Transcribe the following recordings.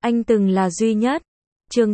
anh từng là duy nhất. Chương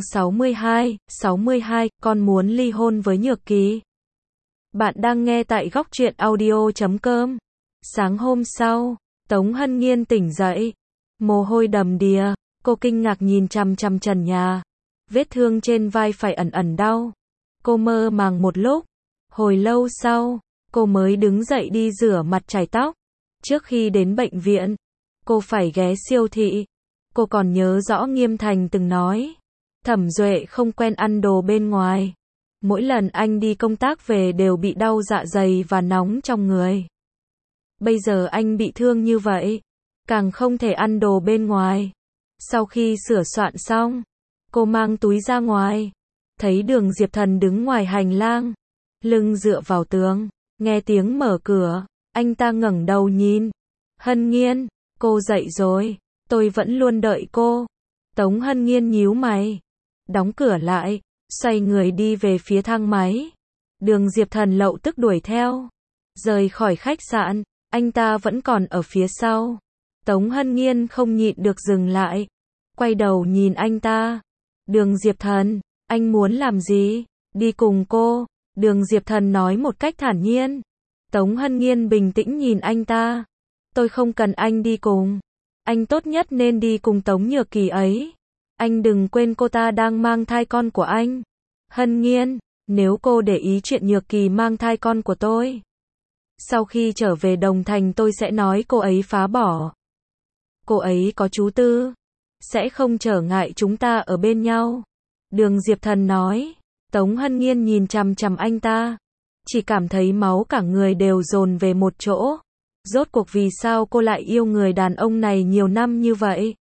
62, con muốn ly hôn với Nhược Kỳ. Bạn đang nghe tại góc truyện audio.com. Sáng hôm sau, Tống Hân Nghiên tỉnh dậy, mồ hôi đầm đìa, cô kinh ngạc nhìn chằm chằm trần nhà. Vết thương trên vai phải ẩn ẩn đau. Cô mơ màng một lúc, hồi lâu sau, cô mới đứng dậy đi rửa mặt chải tóc. Trước khi đến bệnh viện, cô phải ghé siêu thị. Cô còn nhớ rõ Nghiêm Thành từng nói, Thẩm Duệ không quen ăn đồ bên ngoài. Mỗi lần anh đi công tác về đều bị đau dạ dày và nóng trong người. Bây giờ anh bị thương như vậy, càng không thể ăn đồ bên ngoài. Sau khi sửa soạn xong, cô mang túi ra ngoài, thấy Đường Diệp Thần đứng ngoài hành lang, lưng dựa vào tường, nghe tiếng mở cửa, anh ta ngẩng đầu nhìn. Hân Nghiên, cô dậy rồi, tôi vẫn luôn đợi cô. Tống Hân Nghiên nhíu mày, đóng cửa lại, xoay người đi về phía thang máy. Đường Diệp Thần lậu tức đuổi theo. Rời khỏi khách sạn, anh ta vẫn còn ở phía sau. Tống Hân Nghiên không nhịn được dừng lại, quay đầu nhìn anh ta. Đường Diệp Thần, anh muốn làm gì? Đi cùng cô. Đường Diệp Thần nói một cách thản nhiên. Tống Hân Nghiên bình tĩnh nhìn anh ta. Tôi không cần anh đi cùng. Anh tốt nhất nên đi cùng Tống Nhược Kỳ ấy. Anh đừng quên cô ta đang mang thai con của anh. Hân Nghiên, nếu cô để ý chuyện Nhược Kỳ mang thai con của tôi, sau khi trở về Đồng Thành tôi sẽ nói cô ấy phá bỏ. Cô ấy có chú Tư, sẽ không trở ngại chúng ta ở bên nhau. Đường Diệp Thần nói. Tống Hân Nghiên nhìn chằm chằm anh ta, chỉ cảm thấy máu cả người đều dồn về một chỗ. Rốt cuộc vì sao cô lại yêu người đàn ông này nhiều năm như vậy?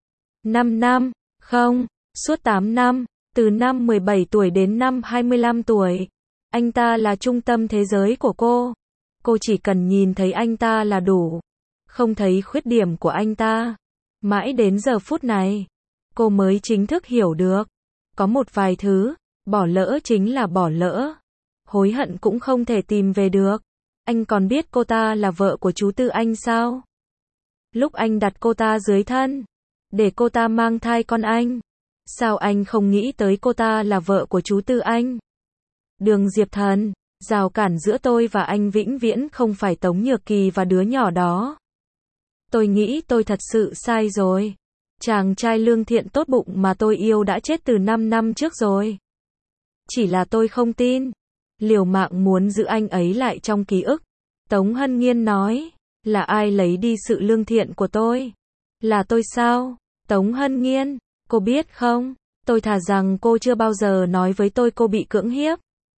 5 năm, không, suốt 8 năm, từ năm 17 tuổi đến năm 25 tuổi. Anh ta là trung tâm thế giới của cô. Cô chỉ cần nhìn thấy anh ta là đủ, không thấy khuyết điểm của anh ta. Mãi đến giờ phút này, cô mới chính thức hiểu được, có một vài thứ, bỏ lỡ chính là bỏ lỡ. Hối hận cũng không thể tìm về được. Anh còn biết cô ta là vợ của chú Tư anh sao? Lúc anh đặt cô ta dưới thân, để cô ta mang thai con anh, sao anh không nghĩ tới cô ta là vợ của chú Tư anh? Đường Diệp Thần, rào cản giữa tôi và anh vĩnh viễn không phải Tống Nhược Kỳ và đứa nhỏ đó. Tôi nghĩ tôi thật sự sai rồi. Chàng trai lương thiện tốt bụng mà tôi yêu đã chết từ 5 năm trước rồi. Chỉ là tôi không tin. Liều mạng muốn giữ anh ấy lại trong ký ức. Tống Hân Nghiên nói, là ai lấy đi sự lương thiện của tôi? Là tôi sao? Tống Hân Nghiên, cô biết không, tôi thà rằng cô chưa bao giờ nói với tôi cô bị cưỡng hiếp.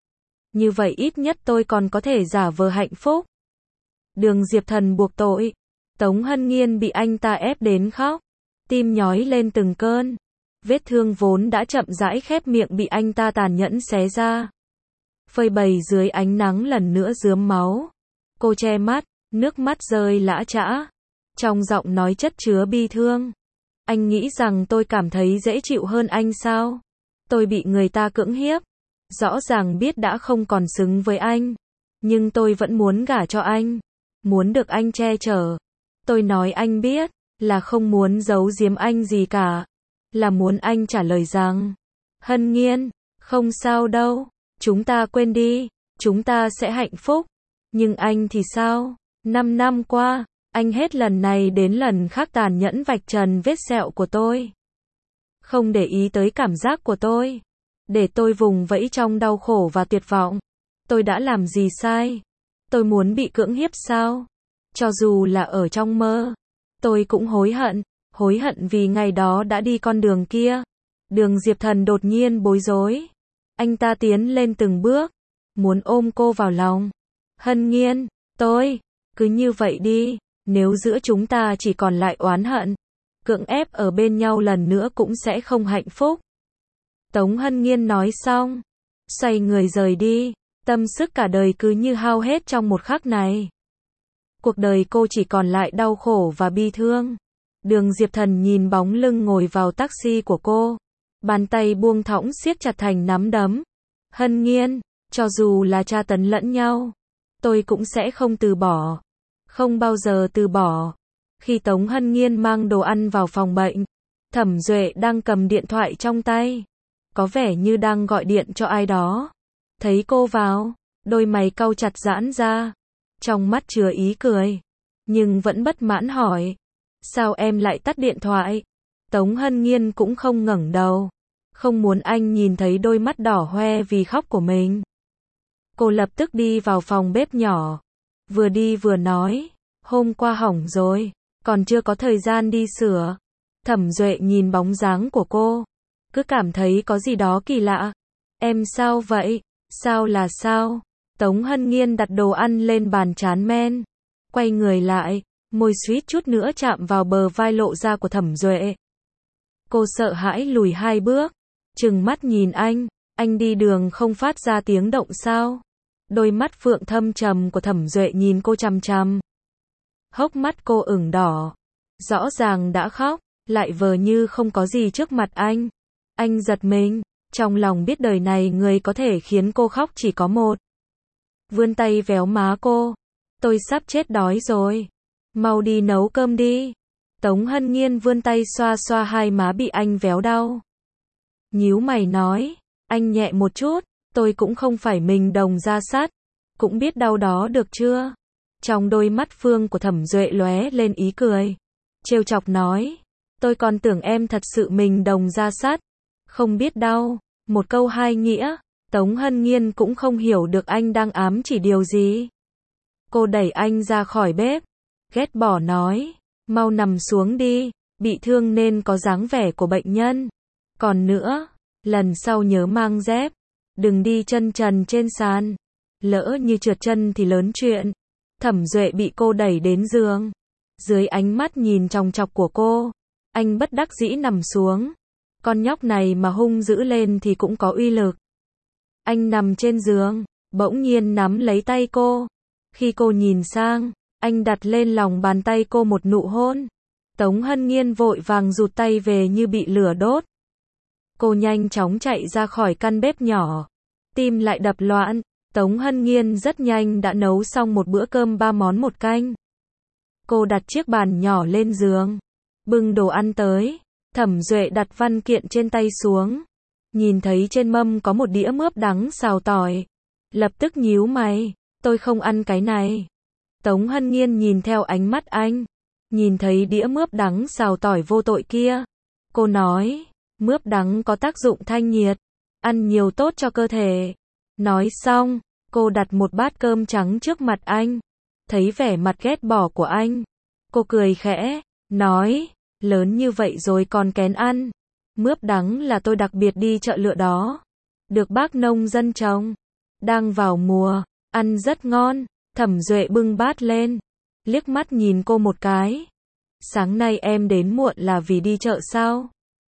Như vậy ít nhất tôi còn có thể giả vờ hạnh phúc. Đường Diệp Thần buộc tội. Tống Hân Nghiên bị anh ta ép đến khóc, tim nhói lên từng cơn. Vết thương vốn đã chậm rãi khép miệng bị anh ta tàn nhẫn xé ra, phơi bày dưới ánh nắng lần nữa rướm máu. Cô che mắt, nước mắt rơi lã chã, trong giọng nói chất chứa bi thương. Anh nghĩ rằng tôi cảm thấy dễ chịu hơn anh sao? Tôi bị người ta cưỡng hiếp, rõ ràng biết đã không còn xứng với anh, nhưng tôi vẫn muốn gả cho anh, muốn được anh che chở. Tôi nói anh biết, là không muốn giấu giếm anh gì cả, là muốn anh trả lời rằng, Hân Nghiên, không sao đâu, chúng ta quên đi, chúng ta sẽ hạnh phúc. Nhưng anh thì sao? 5 năm qua, anh hết lần này đến lần khác tàn nhẫn vạch trần vết sẹo của tôi, không để ý tới cảm giác của tôi, để tôi vùng vẫy trong đau khổ và tuyệt vọng. Tôi đã làm gì sai? Tôi muốn bị cưỡng hiếp sao? Cho dù là ở trong mơ, tôi cũng hối hận vì ngày đó đã đi con đường kia. Đường Diệp Thần đột nhiên bối rối. Anh ta tiến lên từng bước, muốn ôm cô vào lòng. Hân Nghiên, cứ như vậy đi, nếu giữa chúng ta chỉ còn lại oán hận, cưỡng ép ở bên nhau lần nữa cũng sẽ không hạnh phúc. Tống Hân Nghiên nói xong, xoay người rời đi, tâm sức cả đời cứ như hao hết trong một khắc này. Cuộc đời cô chỉ còn lại đau khổ và bi thương. Đường Diệp Thần nhìn bóng lưng ngồi vào taxi của cô, bàn tay buông thõng siết chặt thành nắm đấm. Hân Nghiên, cho dù là tra tấn lẫn nhau, tôi cũng sẽ không từ bỏ. Không bao giờ từ bỏ. Khi Tống Hân Nghiên mang đồ ăn vào phòng bệnh, Thẩm Duệ đang cầm điện thoại trong tay, có vẻ như đang gọi điện cho ai đó. Thấy cô vào, đôi mày cau chặt giãn ra, trong mắt chứa ý cười, nhưng vẫn bất mãn hỏi, sao em lại tắt điện thoại? Tống Hân Nghiên cũng không ngẩng đầu, không muốn anh nhìn thấy đôi mắt đỏ hoe vì khóc của mình. Cô lập tức đi vào phòng bếp nhỏ, vừa đi vừa nói, hôm qua hỏng rồi, còn chưa có thời gian đi sửa. Thẩm Duệ nhìn bóng dáng của cô, cứ cảm thấy có gì đó kỳ lạ. Em sao vậy? Sao là sao? Tống Hân Nghiên đặt đồ ăn lên bàn trán men, quay người lại, môi suýt chút nữa chạm vào bờ vai lộ ra của Thẩm Duệ. Cô sợ hãi lùi 2 bước, trừng mắt nhìn anh đi đường không phát ra tiếng động sao? Đôi mắt phượng thâm trầm của Thẩm Duệ nhìn cô chằm chằm. Hốc mắt cô ửng đỏ, rõ ràng đã khóc, lại vờ như không có gì trước mặt anh. Anh giật mình, trong lòng biết đời này người có thể khiến cô khóc chỉ có một. Vươn tay véo má cô, tôi sắp chết đói rồi, mau đi nấu cơm đi. Tống Hân Nghiên vươn tay xoa xoa hai má bị anh véo đau. Nhíu mày nói, anh nhẹ một chút, tôi cũng không phải mình đồng ra sắt, cũng biết đau đó được chưa? Trong đôi mắt phương của Thẩm Duệ lóe lên ý cười, trêu chọc nói, tôi còn tưởng em thật sự mình đồng ra sắt, không biết đau. Một câu hai nghĩa, Tống Hân Nghiên cũng không hiểu được anh đang ám chỉ điều gì. Cô đẩy anh ra khỏi bếp, ghét bỏ nói, mau nằm xuống đi, bị thương nên có dáng vẻ của bệnh nhân. Còn nữa, lần sau nhớ mang dép, đừng đi chân trần trên sàn, lỡ như trượt chân thì lớn chuyện. Thẩm Duệ bị cô đẩy đến giường, dưới ánh mắt nhìn chòng chọc của cô, anh bất đắc dĩ nằm xuống. Con nhóc này mà hung dữ lên thì cũng có uy lực. Anh nằm trên giường, bỗng nhiên nắm lấy tay cô. Khi cô nhìn sang, anh đặt lên lòng bàn tay cô một nụ hôn. Tống Hân Nghiên vội vàng rụt tay về như bị lửa đốt. Cô nhanh chóng chạy ra khỏi căn bếp nhỏ, tim lại đập loạn. Tống Hân Nghiên rất nhanh đã nấu xong một bữa cơm 3 món 1 canh. Cô đặt chiếc bàn nhỏ lên giường, bưng đồ ăn tới. Thẩm Duệ đặt văn kiện trên tay xuống, nhìn thấy trên mâm có một đĩa mướp đắng xào tỏi, lập tức nhíu mày, tôi không ăn cái này. Tống Hân Nghiên nhìn theo ánh mắt anh, nhìn thấy đĩa mướp đắng xào tỏi vô tội kia. Cô nói, mướp đắng có tác dụng thanh nhiệt, ăn nhiều tốt cho cơ thể. Nói xong, cô đặt một bát cơm trắng trước mặt anh. Thấy vẻ mặt ghét bỏ của anh, cô cười khẽ, nói, lớn như vậy rồi còn kén ăn. Mướp đắng là tôi đặc biệt đi chợ lựa đó, được bác nông dân trồng, đang vào mùa, ăn rất ngon. Thẩm Duệ bưng bát lên, liếc mắt nhìn cô một cái. Sáng nay em đến muộn là vì đi chợ sao?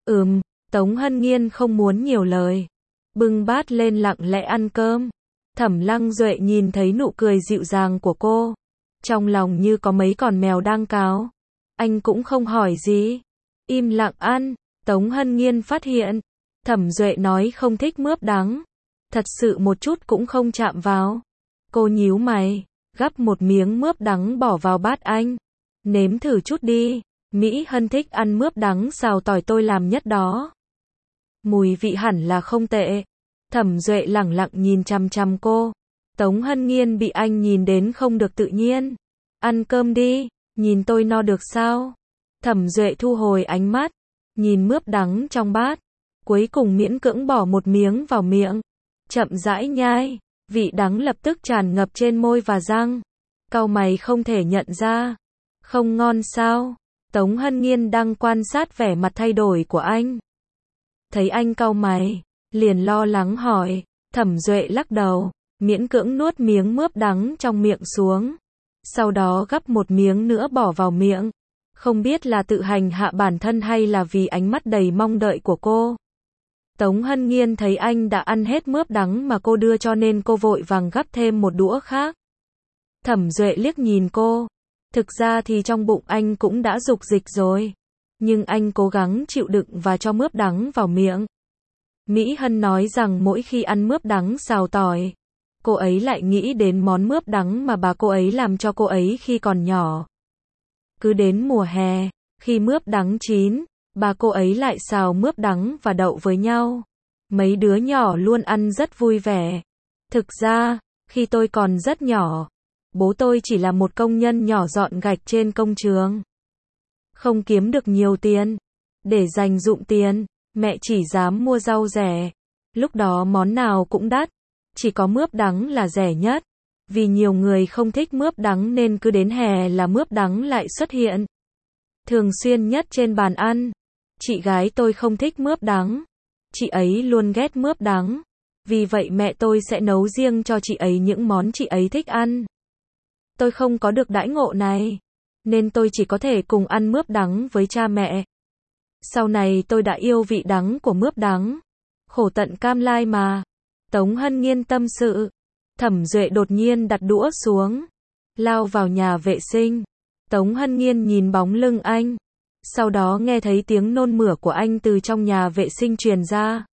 Tống Hân Nghiên không muốn nhiều lời, bưng bát lên lặng lẽ ăn cơm. Thẩm Lăng Duệ nhìn thấy nụ cười dịu dàng của cô, trong lòng như có mấy con mèo đang cào. Anh cũng không hỏi gì, im lặng ăn. Tống Hân Nghiên phát hiện, Thẩm Duệ nói không thích mướp đắng, thật sự một chút cũng không chạm vào. Cô nhíu mày, gắp một miếng mướp đắng bỏ vào bát anh. Nếm thử chút đi, Mỹ Hân thích ăn mướp đắng xào tỏi tôi làm nhất đó. Mùi vị hẳn là không tệ. Thẩm Duệ lẳng lặng nhìn chằm chằm cô. Tống Hân Nghiên bị anh nhìn đến không được tự nhiên. Ăn cơm đi, nhìn tôi no được sao? Thẩm Duệ thu hồi ánh mắt, nhìn mướp đắng trong bát, cuối cùng miễn cưỡng bỏ một miếng vào miệng, chậm rãi nhai, vị đắng lập tức tràn ngập trên môi và răng. Cau mày không thể nhận ra. Không ngon sao? Tống Hân Nghiên đang quan sát vẻ mặt thay đổi của anh. Thấy anh cau mày, liền lo lắng hỏi. Thẩm Duệ lắc đầu, miễn cưỡng nuốt miếng mướp đắng trong miệng xuống, sau đó gắp một miếng nữa bỏ vào miệng. Không biết là tự hành hạ bản thân hay là vì ánh mắt đầy mong đợi của cô. Tống Hân Nghiên thấy anh đã ăn hết mướp đắng mà cô đưa cho nên cô vội vàng gắp thêm một đũa khác. Thẩm Duệ liếc nhìn cô. Thực ra thì trong bụng anh cũng đã dục dịch rồi, nhưng anh cố gắng chịu đựng và cho mướp đắng vào miệng. Mỹ Hân nói rằng mỗi khi ăn mướp đắng xào tỏi, cô ấy lại nghĩ đến món mướp đắng mà bà cô ấy làm cho cô ấy khi còn nhỏ. Cứ đến mùa hè, khi mướp đắng chín, Bà cô ấy lại xào mướp đắng và đậu với nhau. Mấy đứa nhỏ luôn ăn rất vui vẻ. Thực ra, khi tôi còn rất nhỏ, bố tôi chỉ là một công nhân nhỏ dọn gạch trên công trường. Không kiếm được nhiều tiền. Để dành dụm tiền, mẹ chỉ dám mua rau rẻ. Lúc đó món nào cũng đắt, chỉ có mướp đắng là rẻ nhất. Vì nhiều người không thích mướp đắng nên cứ đến hè là mướp đắng lại xuất hiện. Thường xuyên nhất trên bàn ăn. Chị gái tôi không thích mướp đắng. Chị ấy luôn ghét mướp đắng. Vì vậy mẹ tôi sẽ nấu riêng cho chị ấy những món chị ấy thích ăn. Tôi không có được đãi ngộ này, nên tôi chỉ có thể cùng ăn mướp đắng với cha mẹ. Sau này tôi đã yêu vị đắng của mướp đắng. Khổ tận cam lai mà. Tống Hân Nghiên tâm sự. Thẩm Duệ đột nhiên đặt đũa xuống, lao vào nhà vệ sinh. Tống Hân Nghiên nhìn bóng lưng anh. Sau đó nghe thấy tiếng nôn mửa của anh từ trong nhà vệ sinh truyền ra.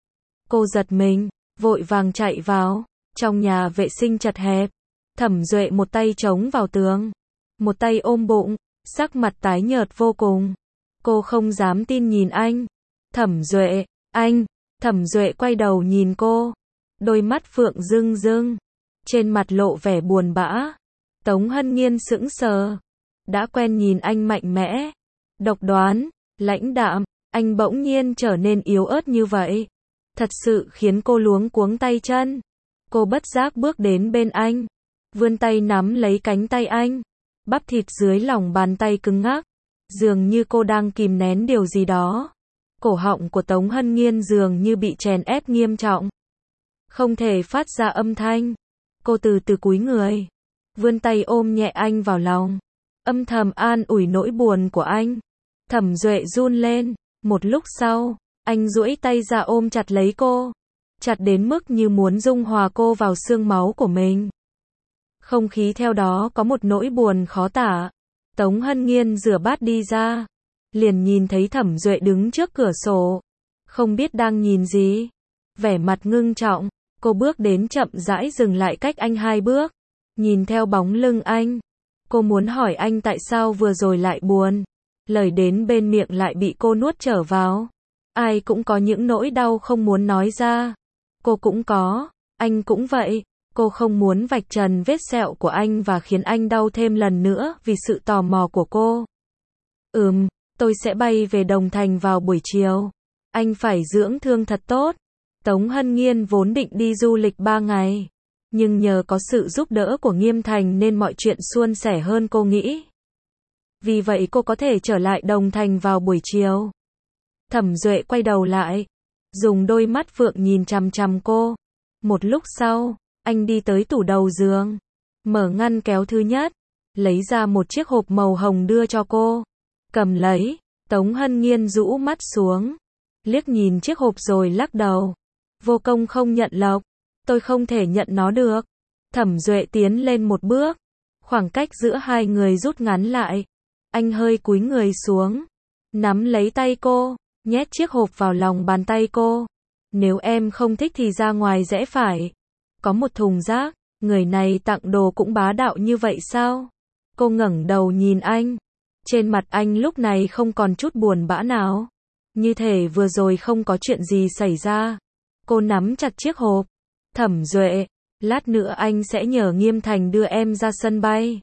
Cô giật mình, vội vàng chạy vào. Trong nhà vệ sinh chật hẹp. Thẩm Duệ một tay chống vào tường, một tay ôm bụng, sắc mặt tái nhợt vô cùng. Cô không dám tin nhìn anh. Thẩm Duệ, anh. Thẩm Duệ quay đầu nhìn cô. Đôi mắt phượng rưng rưng. Trên mặt lộ vẻ buồn bã. Tống Hân Nghiên sững sờ. Đã quen nhìn anh mạnh mẽ, độc đoán, lãnh đạm, anh bỗng nhiên trở nên yếu ớt như vậy. Thật sự khiến cô luống cuống tay chân. Cô bất giác bước đến bên anh, vươn tay nắm lấy cánh tay anh. Bắp thịt dưới lòng bàn tay cứng ngắc, dường như cô đang kìm nén điều gì đó. Cổ họng của Tống Hân Nghiên dường như bị chèn ép nghiêm trọng, không thể phát ra âm thanh. Cô từ từ cúi người, vươn tay ôm nhẹ anh vào lòng, âm thầm an ủi nỗi buồn của anh. Thẩm Duệ run lên. Một lúc sau, anh duỗi tay ra ôm chặt lấy cô, chặt đến mức như muốn dung hòa cô vào xương máu của mình. Không khí theo đó có một nỗi buồn khó tả. Tống Hân Nghiên rửa bát đi ra, liền nhìn thấy Thẩm Duệ đứng trước cửa sổ, không biết đang nhìn gì. Vẻ mặt ngưng trọng, cô bước đến chậm rãi dừng lại cách anh 2 bước, nhìn theo bóng lưng anh. Cô muốn hỏi anh tại sao vừa rồi lại buồn. Lời đến bên miệng lại bị cô nuốt trở vào. Ai cũng có những nỗi đau không muốn nói ra. Cô cũng có, anh cũng vậy. Cô không muốn vạch trần vết sẹo của anh và khiến anh đau thêm lần nữa vì sự tò mò của cô. Tôi sẽ bay về Đồng Thành vào buổi chiều. Anh phải dưỡng thương thật tốt. Tống Hân Nghiên vốn định đi du lịch 3 ngày. Nhưng nhờ có sự giúp đỡ của Nghiêm Thành nên mọi chuyện suôn sẻ hơn cô nghĩ. Vì vậy cô có thể trở lại Đồng Thành vào buổi chiều. Thẩm Duệ quay đầu lại, dùng đôi mắt phượng nhìn chằm chằm cô. Một lúc sau, anh đi tới tủ đầu giường, mở ngăn kéo thứ nhất, lấy ra một chiếc hộp màu hồng đưa cho cô. Cầm lấy. Tống Hân Nghiên rũ mắt xuống, liếc nhìn chiếc hộp rồi lắc đầu. Vô công không nhận lộc. Tôi không thể nhận nó được. Thẩm Duệ tiến lên một bước, khoảng cách giữa hai người rút ngắn lại. Anh hơi cúi người xuống, nắm lấy tay cô, nhét chiếc hộp vào lòng bàn tay cô. Nếu em không thích thì ra ngoài rẽ phải. Có một thùng rác. Người này tặng đồ cũng bá đạo như vậy sao? Cô ngẩng đầu nhìn anh. Trên mặt anh lúc này không còn chút buồn bã nào. Như thể vừa rồi không có chuyện gì xảy ra. Cô nắm chặt chiếc hộp. Thẩm Duệ, lát nữa anh sẽ nhờ Nghiêm Thành đưa em ra sân bay.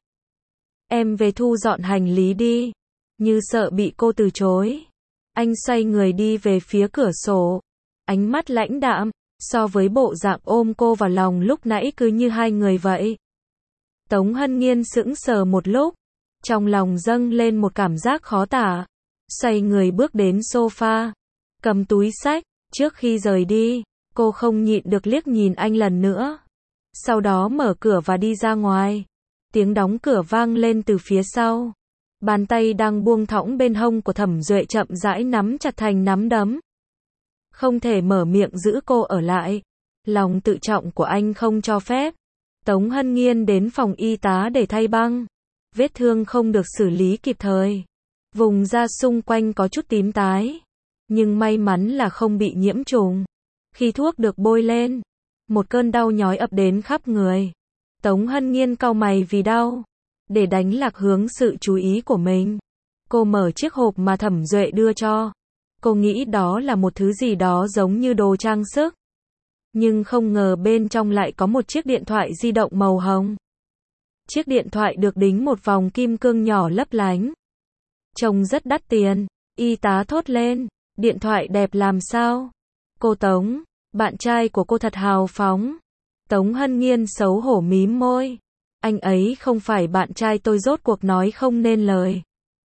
Em về thu dọn hành lý đi. Như sợ bị cô từ chối, anh xoay người đi về phía cửa sổ. Ánh mắt lãnh đạm, so với bộ dạng ôm cô vào lòng lúc nãy cứ như hai người vậy. Tống Hân Nghiên sững sờ một lúc, trong lòng dâng lên một cảm giác khó tả. Xoay người bước đến sofa, cầm túi xách. Trước khi rời đi, cô không nhịn được liếc nhìn anh lần nữa. Sau đó mở cửa và đi ra ngoài. Tiếng đóng cửa vang lên từ phía sau. Bàn tay đang buông thõng bên hông của Thẩm Duệ chậm rãi nắm chặt thành nắm đấm. Không thể mở miệng giữ cô ở lại. Lòng tự trọng của anh không cho phép. Tống Hân Nghiên đến phòng y tá để thay băng. Vết thương không được xử lý kịp thời. Vùng da xung quanh có chút tím tái. Nhưng may mắn là không bị nhiễm trùng. Khi thuốc được bôi lên, một cơn đau nhói ập đến khắp người. Tống Hân Nghiên cau mày vì đau. Để đánh lạc hướng sự chú ý của mình, Cô mở chiếc hộp mà Thẩm Duệ đưa cho. Cô nghĩ đó là một thứ gì đó giống như đồ trang sức. Nhưng không ngờ bên trong lại có một chiếc điện thoại di động màu hồng. Chiếc điện thoại được đính một vòng kim cương nhỏ lấp lánh. Trông rất đắt tiền. Y tá thốt lên. Điện thoại đẹp làm sao? Cô Tống, bạn trai của cô thật hào phóng. Tống Hân Nghiên xấu hổ mím môi. Anh ấy không phải bạn trai tôi, rốt cuộc nói không nên lời.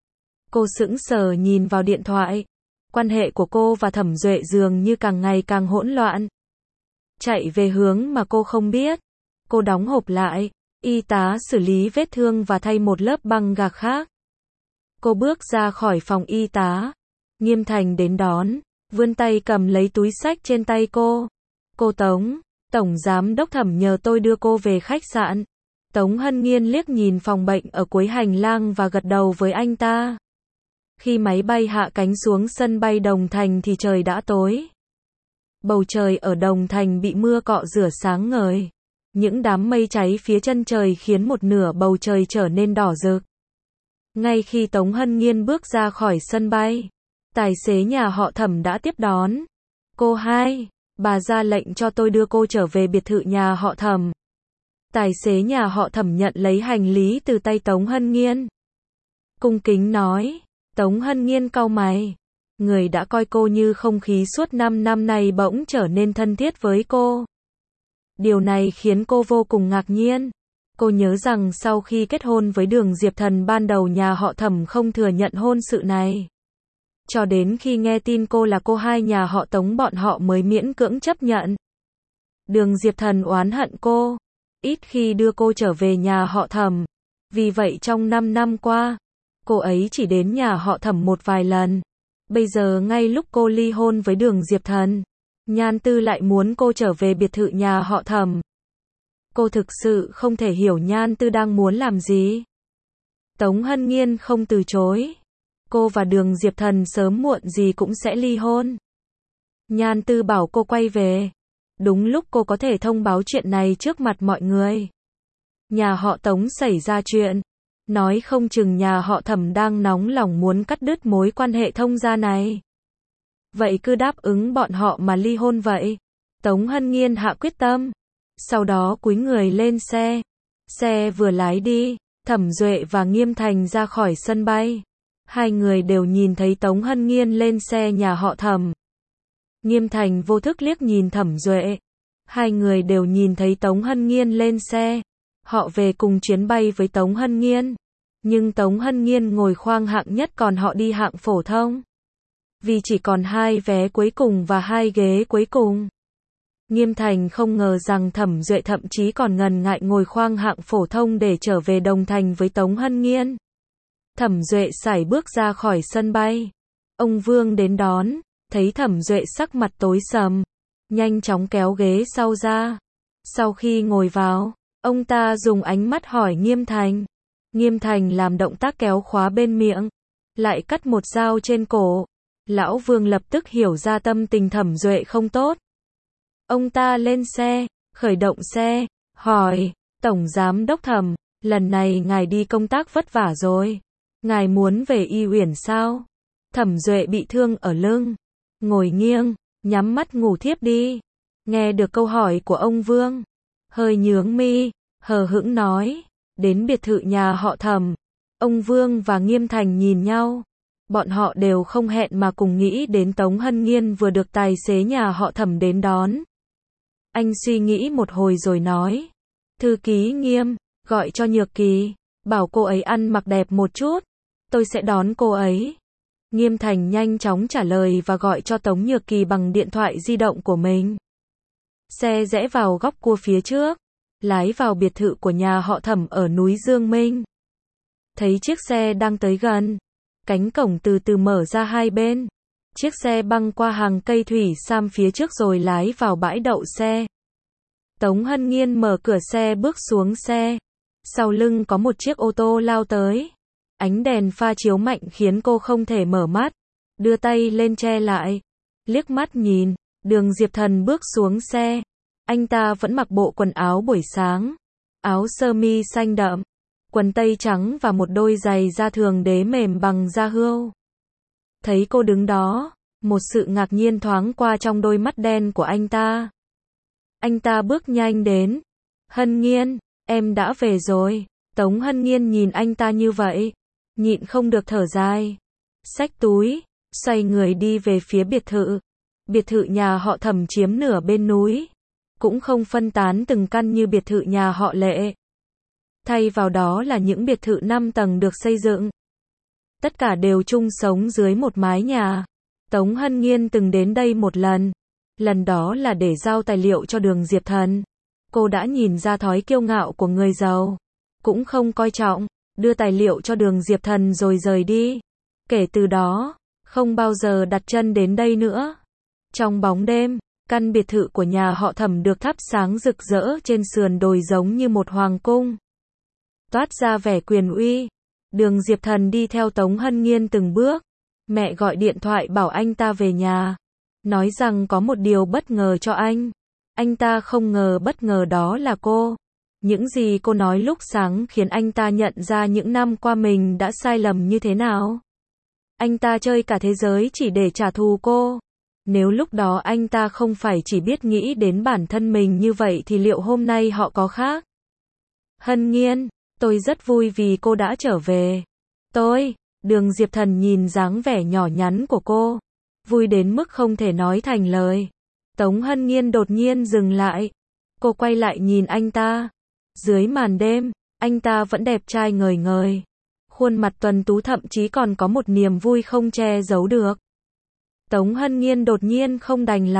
Cô sững sờ nhìn vào điện thoại. Quan hệ của cô và Thẩm Duệ dường như càng ngày càng hỗn loạn. Chạy về hướng mà cô không biết. Cô đóng hộp lại. Y tá xử lý vết thương và thay một lớp băng gạc khác. Cô bước ra khỏi phòng y tá. Nghiêm Thành đến đón, vươn tay cầm lấy túi xách trên tay cô. Cô Tống, Tổng Giám đốc Thẩm nhờ tôi đưa cô về khách sạn. Tống Hân Nghiên liếc nhìn phòng bệnh ở cuối hành lang và gật đầu với anh ta. Khi máy bay hạ cánh xuống sân bay Đồng Thành thì trời đã tối. Bầu trời ở Đồng Thành bị mưa cọ rửa sáng ngời. Những đám mây cháy phía chân trời khiến một nửa bầu trời trở nên đỏ rực. Ngay khi Tống Hân Nghiên bước ra khỏi sân bay, tài xế nhà họ Thẩm đã tiếp đón. Cô hai, bà ra lệnh cho tôi đưa cô trở về biệt thự nhà họ Thẩm. Tài xế nhà họ Thẩm nhận lấy hành lý từ tay Tống Hân Nghiên. Cung kính nói. Tống Hân Nghiên cau mày. Người đã coi cô như không khí suốt 5 năm nay bỗng trở nên thân thiết với cô. Điều này khiến cô vô cùng ngạc nhiên. Cô nhớ rằng sau khi kết hôn với Đường Diệp Thần ban đầu nhà họ Thẩm không thừa nhận hôn sự này. Cho đến khi nghe tin cô là cô hai nhà họ Tống bọn họ mới miễn cưỡng chấp nhận. Đường Diệp Thần oán hận cô. Ít khi đưa cô trở về nhà họ Thẩm. Vì vậy trong 5 năm qua, cô ấy chỉ đến nhà họ Thẩm một vài lần. Bây giờ ngay lúc cô ly hôn với Đường Diệp Thần, Nhan Tư lại muốn cô trở về biệt thự nhà họ Thẩm. Cô thực sự không thể hiểu Nhan Tư đang muốn làm gì. Tống Hân Nghiên không từ chối. Cô và Đường Diệp Thần sớm muộn gì cũng sẽ ly hôn. Nhan Tư bảo cô quay về. Đúng lúc cô có thể thông báo chuyện này trước mặt mọi người. Nhà họ Tống xảy ra chuyện. Nói không chừng nhà họ Thẩm đang nóng lòng muốn cắt đứt mối quan hệ thông gia này. Vậy cứ đáp ứng bọn họ mà ly hôn vậy. Tống Hân Nghiên hạ quyết tâm. Sau đó cúi người lên xe. Xe vừa lái đi, Thẩm Duệ và Nghiêm Thành ra khỏi sân bay. Hai người đều nhìn thấy Tống Hân Nghiên lên xe nhà họ Thẩm. Nghiêm Thành vô thức liếc nhìn Thẩm Duệ. Hai người đều nhìn thấy Tống Hân Nghiên lên xe. Họ về cùng chuyến bay với Tống Hân Nghiên. Nhưng Tống Hân Nghiên ngồi khoang hạng nhất còn họ đi hạng phổ thông. Vì chỉ còn 2 vé cuối cùng và 2 ghế cuối cùng. Nghiêm Thành không ngờ rằng Thẩm Duệ thậm chí còn ngần ngại ngồi khoang hạng phổ thông để trở về Đồng Thành với Tống Hân Nghiên. Thẩm Duệ sải bước ra khỏi sân bay. Ông Vương đến đón, thấy Thẩm Duệ sắc mặt tối sầm, nhanh chóng kéo ghế sau ra. Sau khi ngồi vào, ông ta dùng ánh mắt hỏi Nghiêm Thành. Nghiêm Thành làm động tác kéo khóa bên miệng, lại cắt một dao trên cổ. Lão Vương lập tức hiểu ra tâm tình Thẩm Duệ không tốt. Ông ta lên xe, khởi động xe, hỏi, Tổng Giám đốc Thẩm, lần này ngài đi công tác vất vả rồi. Ngài muốn về Y Uyển sao? Thẩm Duệ bị thương ở lưng, ngồi nghiêng, nhắm mắt ngủ thiếp đi. Nghe được câu hỏi của ông Vương, hơi nhướng mi, hờ hững nói, đến biệt thự nhà họ Thẩm. Ông Vương và Nghiêm Thành nhìn nhau. Bọn họ đều không hẹn mà cùng nghĩ đến Tống Hân Nghiên vừa được tài xế nhà họ Thẩm đến đón. Anh suy nghĩ một hồi rồi nói, thư ký Nghiêm, gọi cho Nhược Kỳ, bảo cô ấy ăn mặc đẹp một chút, tôi sẽ đón cô ấy. Nghiêm Thành nhanh chóng trả lời và gọi cho Tống Nhược Kỳ bằng điện thoại di động của mình. Xe rẽ vào góc cua phía trước, lái vào biệt thự của nhà họ Thẩm ở núi Dương Minh. Thấy chiếc xe đang tới gần, cánh cổng từ từ mở ra hai bên. Chiếc xe băng qua hàng cây thủy sam phía trước rồi lái vào bãi đậu xe. Tống Hân Nghiên mở cửa xe bước xuống xe. Sau lưng có một chiếc ô tô lao tới. Ánh đèn pha chiếu mạnh khiến cô không thể mở mắt. Đưa tay lên che lại. Liếc mắt nhìn, Đường Diệp Thần bước xuống xe. Anh ta vẫn mặc bộ quần áo buổi sáng. Áo sơ mi xanh đậm. quần tây trắng và một đôi giày da thường đế mềm bằng da hươu. Thấy cô đứng đó, một sự ngạc nhiên thoáng qua trong đôi mắt đen của anh ta. Anh ta bước nhanh đến. Hân Nhiên, em đã về rồi. Tống Hân Nhiên nhìn anh ta như vậy, nhịn không được thở dài. Xách túi, xoay người đi về phía biệt thự. Biệt thự nhà họ Thẩm chiếm nửa bên núi, cũng không phân tán từng căn như biệt thự nhà họ Lệ. Thay vào đó là những biệt thự 5 tầng được xây dựng. Tất cả đều chung sống dưới một mái nhà. Tống Hân Nhiên từng đến đây một lần. Lần đó là để giao tài liệu cho Đường Diệp Thần. Cô đã nhìn ra thói kiêu ngạo của người giàu, cũng không coi trọng, đưa tài liệu cho Đường Diệp Thần rồi rời đi. Kể từ đó, không bao giờ đặt chân đến đây nữa. Trong bóng đêm, căn biệt thự của nhà họ Thẩm được thắp sáng rực rỡ trên sườn đồi giống như một hoàng cung, toát ra vẻ quyền uy. Đường Diệp Thần đi theo Tống Hân Nhiên từng bước. Mẹ gọi điện thoại bảo anh ta về nhà, nói rằng có một điều bất ngờ cho anh. Anh ta không ngờ bất ngờ đó là cô. Những gì cô nói lúc sáng khiến anh ta nhận ra những năm qua mình đã sai lầm như thế nào. Anh ta chơi cả thế giới chỉ để trả thù cô. Nếu lúc đó anh ta không phải chỉ biết nghĩ đến bản thân mình như vậy thì liệu hôm nay họ có khác? Hân Nhiên, tôi rất vui vì cô đã trở về. Đường Diệp Thần nhìn dáng vẻ nhỏ nhắn của cô, vui đến mức không thể nói thành lời. Tống Hân Nhiên đột nhiên dừng lại. Cô quay lại nhìn anh ta. Dưới màn đêm, anh ta vẫn đẹp trai ngời ngời. Khuôn mặt tuấn tú thậm chí còn có một niềm vui không che giấu được. Tống Hân Nhiên đột nhiên không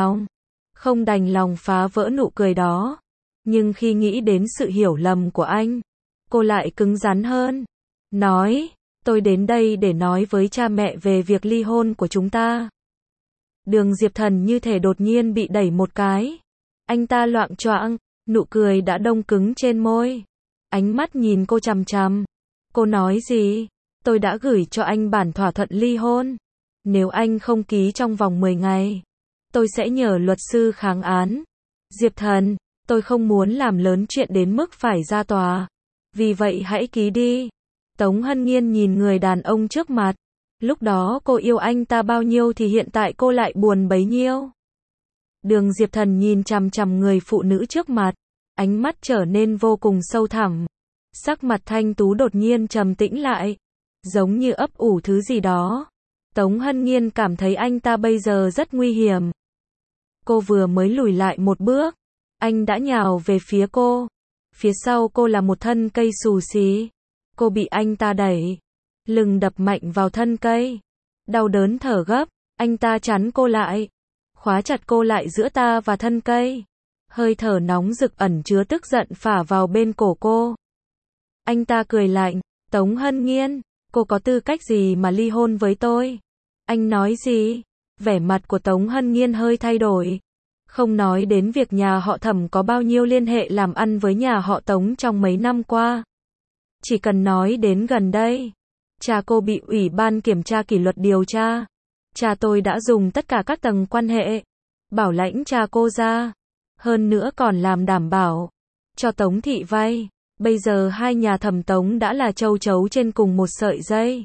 đành lòng phá vỡ nụ cười đó. Nhưng khi nghĩ đến sự hiểu lầm của anh, cô lại cứng rắn hơn. Nói, tôi đến đây để nói với cha mẹ về việc ly hôn của chúng ta. Đường Diệp Thần như thể đột nhiên bị đẩy một cái. Anh ta loạng choạng, nụ cười đã đông cứng trên môi. Ánh mắt nhìn cô chằm chằm. Cô nói gì? Tôi đã gửi cho anh bản thỏa thuận ly hôn. Nếu anh không ký trong vòng 10 ngày, tôi sẽ nhờ luật sư kháng án. Diệp Thần, tôi không muốn làm lớn chuyện đến mức phải ra tòa. Vì vậy hãy ký đi. Tống Hân Nhiên nhìn người đàn ông trước mặt. Lúc đó cô yêu anh ta bao nhiêu thì hiện tại cô lại buồn bấy nhiêu. Đường Diệp Thần nhìn chằm chằm người phụ nữ trước mặt. Ánh mắt trở nên vô cùng sâu thẳm. Sắc mặt thanh tú đột nhiên trầm tĩnh lại, giống như ấp ủ thứ gì đó. Tống Hân Nhiên cảm thấy anh ta bây giờ rất nguy hiểm. Cô vừa mới lùi lại một bước, anh đã nhào về phía cô. Phía sau cô là một thân cây xù xì. Cô bị anh ta đẩy, lưng đập mạnh vào thân cây. Đau đớn thở gấp, anh ta chắn cô lại, khóa chặt cô lại giữa ta và thân cây. Hơi thở nóng rực ẩn chứa tức giận phả vào bên cổ cô. Anh ta cười lạnh, Tống Hân Nhiên, cô có tư cách gì mà ly hôn với tôi? Anh nói gì? Vẻ mặt của Tống Hân Nhiên hơi thay đổi. Không nói đến việc nhà họ Thẩm có bao nhiêu liên hệ làm ăn với nhà họ Tống trong mấy năm qua. Chỉ cần nói đến gần đây, cha cô bị Ủy ban kiểm tra kỷ luật điều tra. Cha tôi đã dùng tất cả các tầng quan hệ, bảo lãnh cha cô ra. Hơn nữa còn làm đảm bảo cho Tống thị vay. Bây giờ hai nhà Thẩm Tống đã là châu chấu trên cùng một sợi dây.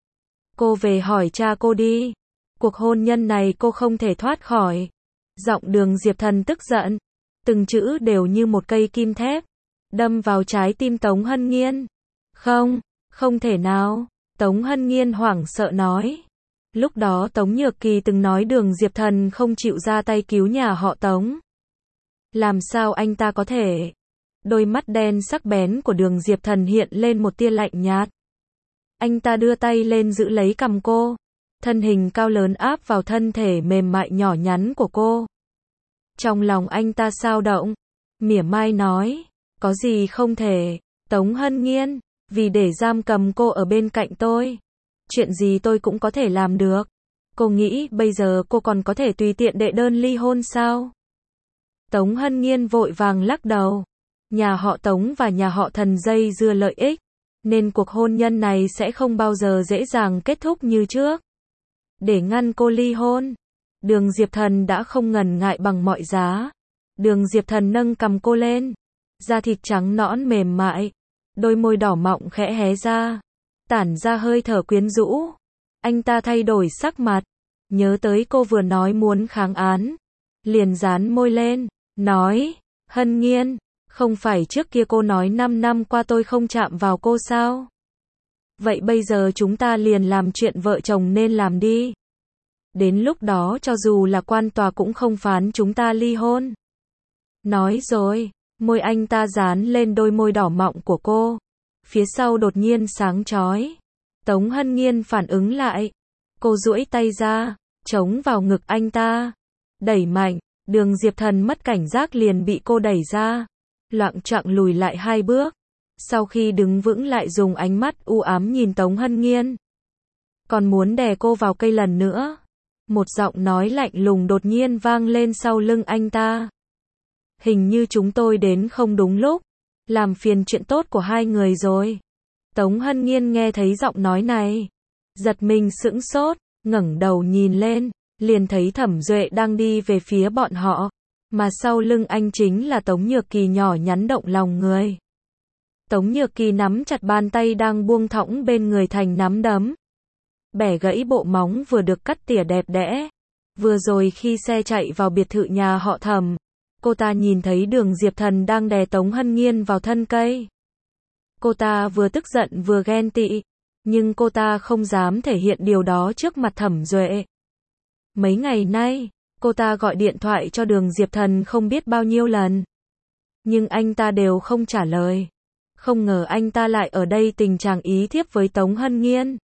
Cô về hỏi cha cô đi. Cuộc hôn nhân này cô không thể thoát khỏi. Giọng Đường Diệp Thần tức giận. Từng chữ đều như một cây kim thép, đâm vào trái tim Tống Hân Nhiên. Không thể nào. Tống Hân Nhiên hoảng sợ nói. Lúc đó Tống Nhược Kỳ từng nói Đường Diệp Thần không chịu ra tay cứu nhà họ Tống. Làm sao anh ta có thể? Đôi mắt đen sắc bén của Đường Diệp Thần hiện lên một tia lạnh nhạt. Anh ta đưa tay lên giữ lấy cằm cô. Thân hình cao lớn áp vào thân thể mềm mại nhỏ nhắn của cô. Trong lòng anh ta xao động, mỉa mai nói, có gì không thể, Tống Hân Nhiên, vì để giam cầm cô ở bên cạnh tôi. Chuyện gì tôi cũng có thể làm được. Cô nghĩ bây giờ cô còn có thể tùy tiện đệ đơn ly hôn sao? Tống Hân Nhiên vội vàng lắc đầu. Nhà họ Tống và nhà họ Thần dây dưa lợi ích, nên cuộc hôn nhân này sẽ không bao giờ dễ dàng kết thúc như trước. Để ngăn cô ly hôn, Đường Diệp Thần đã không ngần ngại bằng mọi giá. Đường Diệp Thần nâng cằm cô lên, da thịt trắng nõn mềm mại, đôi môi đỏ mọng khẽ hé ra, tản ra hơi thở quyến rũ. Anh ta thay đổi sắc mặt, nhớ tới cô vừa nói muốn kháng án, liền dán môi lên, nói, Hân Nhiên, không phải trước kia cô nói 5 năm qua tôi không chạm vào cô sao? Vậy bây giờ chúng ta liền làm chuyện vợ chồng nên làm đi. Đến lúc đó cho dù là quan tòa cũng không phán chúng ta ly hôn. Nói rồi, môi anh ta dán lên đôi môi đỏ mọng của cô. Phía sau đột nhiên sáng chói. Tống Hân Nhiên phản ứng lại. Cô duỗi tay ra, chống vào ngực anh ta. Đẩy mạnh, Đường Diệp Thần mất cảnh giác liền bị cô đẩy ra. Loạng choạng lùi lại 2 bước. Sau khi đứng vững lại dùng ánh mắt u ám nhìn Tống Hân Nhiên. Còn muốn đè cô vào cây lần nữa. Một giọng nói lạnh lùng đột nhiên vang lên sau lưng anh ta. Hình như chúng tôi đến không đúng lúc. Làm phiền chuyện tốt của hai người rồi. Tống Hân Nhiên nghe thấy giọng nói này. Giật mình sững sốt, ngẩng đầu nhìn lên. Liền thấy Thẩm Duệ đang đi về phía bọn họ. Mà sau lưng anh chính là Tống Nhược Kỳ nhỏ nhắn động lòng người. Tống Nhược Kỳ nắm chặt bàn tay đang buông thõng bên người thành nắm đấm. Bẻ gãy bộ móng vừa được cắt tỉa đẹp đẽ. Vừa rồi khi xe chạy vào biệt thự nhà họ Thẩm, cô ta nhìn thấy Đường Diệp Thần đang đè Tống Hân Nhiên vào thân cây. Cô ta vừa tức giận vừa ghen tị, nhưng cô ta không dám thể hiện điều đó trước mặt Thẩm Duệ. Mấy ngày nay, cô ta gọi điện thoại cho Đường Diệp Thần không biết bao nhiêu lần. Nhưng anh ta đều không trả lời. Không ngờ anh ta lại ở đây tình trạng ý thiếp với Tống Hân Nhiên.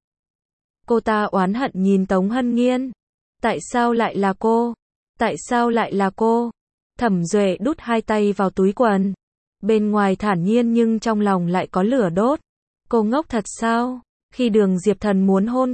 Cô ta oán hận nhìn Tống Hân Nhiên. Tại sao lại là cô? Tại sao lại là cô? Thẩm Duệ đút 2 tay vào túi quần. Bên ngoài thản nhiên nhưng trong lòng lại có lửa đốt. Cô ngốc thật sao? Khi Đường Diệp Thần muốn hôn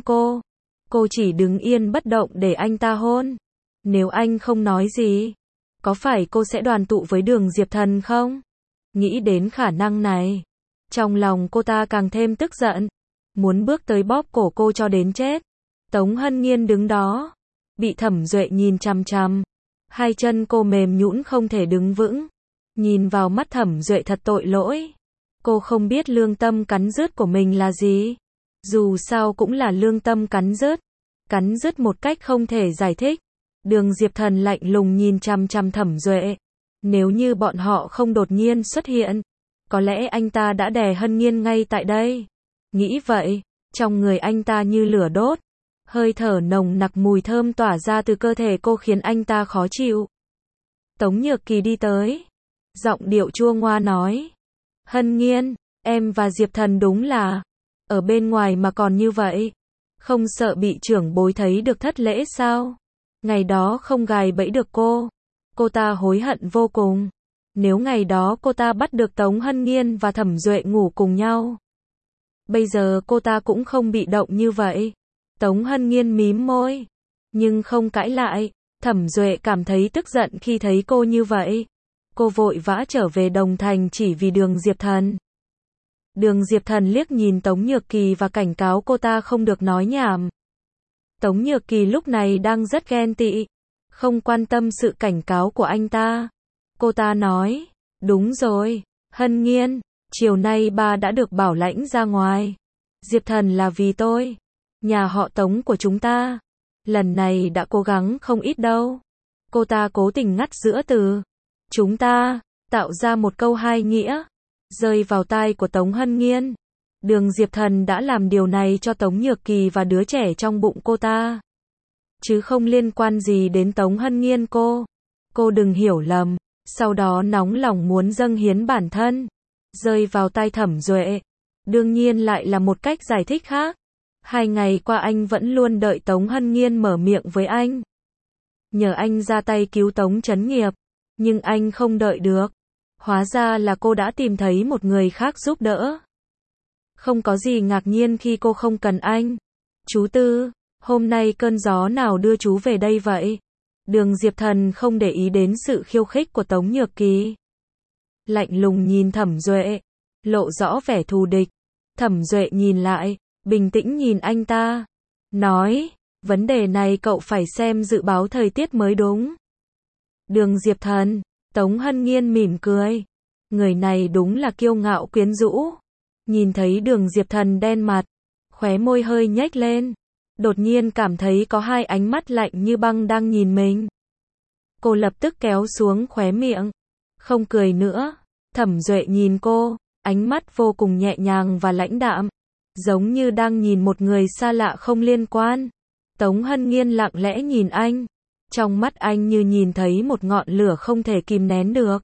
cô chỉ đứng yên bất động để anh ta hôn. Nếu anh không nói gì, có phải cô sẽ đoàn tụ với Đường Diệp Thần không? Nghĩ đến khả năng này, trong lòng cô ta càng thêm tức giận, muốn bước tới bóp cổ cô cho đến chết. Tống Hân Nhiên đứng đó, bị Thẩm Duệ nhìn chằm chằm, 2 chân cô mềm nhũn không thể đứng vững. Nhìn vào mắt Thẩm Duệ thật tội lỗi. Cô không biết lương tâm cắn rứt của mình là gì. Dù sao cũng là lương tâm cắn rứt một cách không thể giải thích. Đường Diệp Thần lạnh lùng nhìn chằm chằm Thẩm Duệ. Nếu như bọn họ không đột nhiên xuất hiện, có lẽ anh ta đã đè Hân Nhiên ngay tại đây. Nghĩ vậy, trong người anh ta như lửa đốt. Hơi thở nồng nặc mùi thơm tỏa ra từ cơ thể cô khiến anh ta khó chịu. Tống Nhược Kỳ đi tới. Giọng điệu chua ngoa nói. Hân Nhiên, em và Diệp Thần đúng là ở bên ngoài mà còn như vậy. Không sợ bị trưởng bối thấy được thất lễ sao? Ngày đó không gài bẫy được cô ta hối hận vô cùng. Nếu ngày đó cô ta bắt được Tống Hân Nhiên và Thẩm Duệ ngủ cùng nhau, bây giờ cô ta cũng không bị động như vậy. Tống Hân Nhiên mím môi, nhưng không cãi lại. Thẩm Duệ cảm thấy tức giận khi thấy cô như vậy. Cô vội vã trở về Đồng Thành chỉ vì Đường Diệp Thần. Đường Diệp Thần liếc nhìn Tống Nhược Kỳ và cảnh cáo cô ta không được nói nhảm. Tống Nhược Kỳ lúc này đang rất ghen tị, không quan tâm sự cảnh cáo của anh ta. Cô ta nói, đúng rồi, Hân Nhiên, chiều nay ba đã được bảo lãnh ra ngoài. Diệp Thần là vì tôi, nhà họ Tống của chúng ta, lần này đã cố gắng không ít đâu. Cô ta cố tình ngắt giữa từ chúng ta, tạo ra một câu hai nghĩa, rơi vào tai của Tống Hân Nhiên. Đường Diệp Thần đã làm điều này cho Tống Nhược Kỳ và đứa trẻ trong bụng cô ta, chứ không liên quan gì đến Tống Hân Nhiên cô đừng hiểu lầm. Sau đó nóng lòng muốn dâng hiến bản thân, rơi vào tai Thẩm Duệ. Đương nhiên lại là một cách giải thích khác. 2 ngày qua anh vẫn luôn đợi Tống Hân Nhiên mở miệng với anh, nhờ anh ra tay cứu Tống Chấn Nghiệp, nhưng anh không đợi được. Hóa ra là cô đã tìm thấy một người khác giúp đỡ. Không có gì ngạc nhiên khi cô không cần anh. Chú Tư, hôm nay cơn gió nào đưa chú về đây vậy? Đường Diệp Thần không để ý đến sự khiêu khích của Tống Nhược Kỳ. Lạnh lùng nhìn Thẩm Duệ, lộ rõ vẻ thù địch. Thẩm Duệ nhìn lại, bình tĩnh nhìn anh ta, nói, vấn đề này cậu phải xem dự báo thời tiết mới đúng. Đường Diệp Thần, Tống Hân Nhiên mỉm cười. Người này đúng là kiêu ngạo quyến rũ. Nhìn thấy Đường Diệp Thần đen mặt, khóe môi hơi nhếch lên, đột nhiên cảm thấy có hai ánh mắt lạnh như băng đang nhìn mình. Cô lập tức kéo xuống khóe miệng, không cười nữa. Thẩm Duệ nhìn cô, ánh mắt vô cùng nhẹ nhàng và lãnh đạm, giống như đang nhìn một người xa lạ không liên quan. Tống Hân Nghiên lặng lẽ nhìn anh, trong mắt anh như nhìn thấy một ngọn lửa không thể kìm nén được.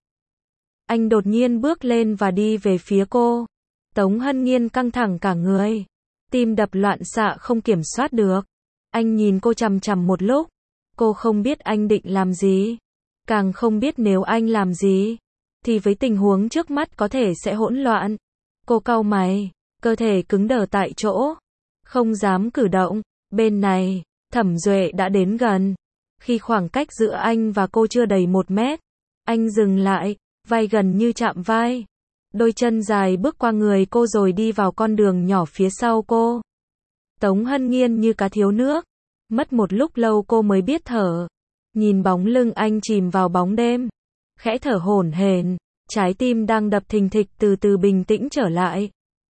Anh đột nhiên bước lên và đi về phía cô. Tống Hân Nghiên căng thẳng cả người, tim đập loạn xạ không kiểm soát được. Anh nhìn cô chằm chằm một lúc, cô không biết anh định làm gì, càng không biết nếu anh làm gì thì với tình huống trước mắt có thể sẽ hỗn loạn. Cô cau mày, cơ thể cứng đờ tại chỗ, không dám cử động. Bên này, Thẩm Duệ đã đến gần. Khi khoảng cách giữa anh và cô chưa đầy 1 mét, anh dừng lại, vai gần như chạm vai. Đôi chân dài bước qua người cô rồi đi vào con đường nhỏ phía sau cô. Tống Hân Nghiên như cá thiếu nước, mất một lúc lâu cô mới biết thở. Nhìn bóng lưng anh chìm vào bóng đêm, khẽ thở hổn hển, trái tim đang đập thình thịch từ từ bình tĩnh trở lại.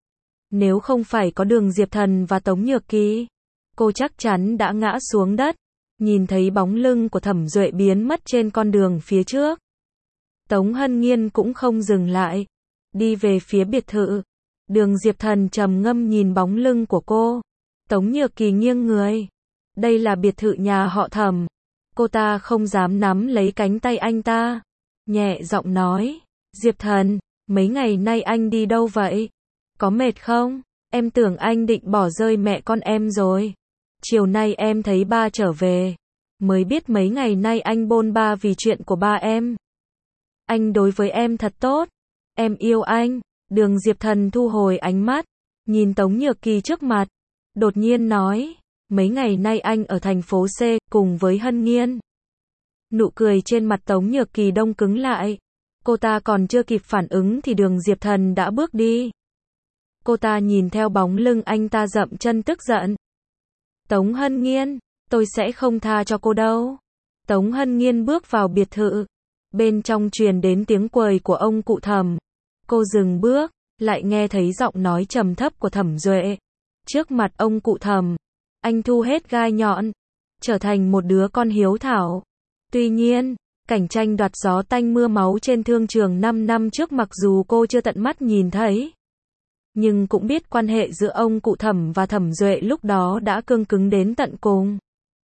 Nếu không phải có Đường Diệp Thần và Tống Nhược Kỳ, cô chắc chắn đã ngã xuống đất. Nhìn thấy bóng lưng của Thẩm Duệ biến mất trên con đường phía trước, Tống Hân Nghiên cũng không dừng lại, đi về phía biệt thự. Đường Diệp Thần trầm ngâm nhìn bóng lưng của cô. Tống Nhược Kỳ nghiêng người. Đây là biệt thự nhà họ Thẩm. Cô ta không dám nắm lấy cánh tay anh ta, nhẹ giọng nói, Diệp Thần, mấy ngày nay anh đi đâu vậy? Có mệt không? Em tưởng anh định bỏ rơi mẹ con em rồi. Chiều nay em thấy ba trở về, mới biết mấy ngày nay anh bôn ba vì chuyện của ba em. Anh đối với em thật tốt, em yêu anh. Đường Diệp Thần thu hồi ánh mắt, nhìn Tống Nhược Kỳ trước mặt, đột nhiên nói, mấy ngày nay anh ở thành phố C, cùng với Hân Nghiên. Nụ cười trên mặt Tống Nhược Kỳ đông cứng lại. Cô ta còn chưa kịp phản ứng thì Đường Diệp Thần đã bước đi. Cô ta nhìn theo bóng lưng anh ta dậm chân tức giận. Tống Hân Nghiên, tôi sẽ không tha cho cô đâu. Tống Hân Nghiên bước vào biệt thự. Bên trong truyền đến tiếng quầy của ông cụ Thẩm. Cô dừng bước, lại nghe thấy giọng nói trầm thấp của Thẩm Duệ. Trước mặt ông cụ Thẩm, anh thu hết gai nhọn, trở thành một đứa con hiếu thảo. Tuy nhiên, cảnh tranh đoạt gió tanh mưa máu trên thương trường 5 năm trước mặc dù cô chưa tận mắt nhìn thấy, nhưng cũng biết quan hệ giữa ông cụ Thẩm và Thẩm Duệ lúc đó đã cương cứng đến tận cùng.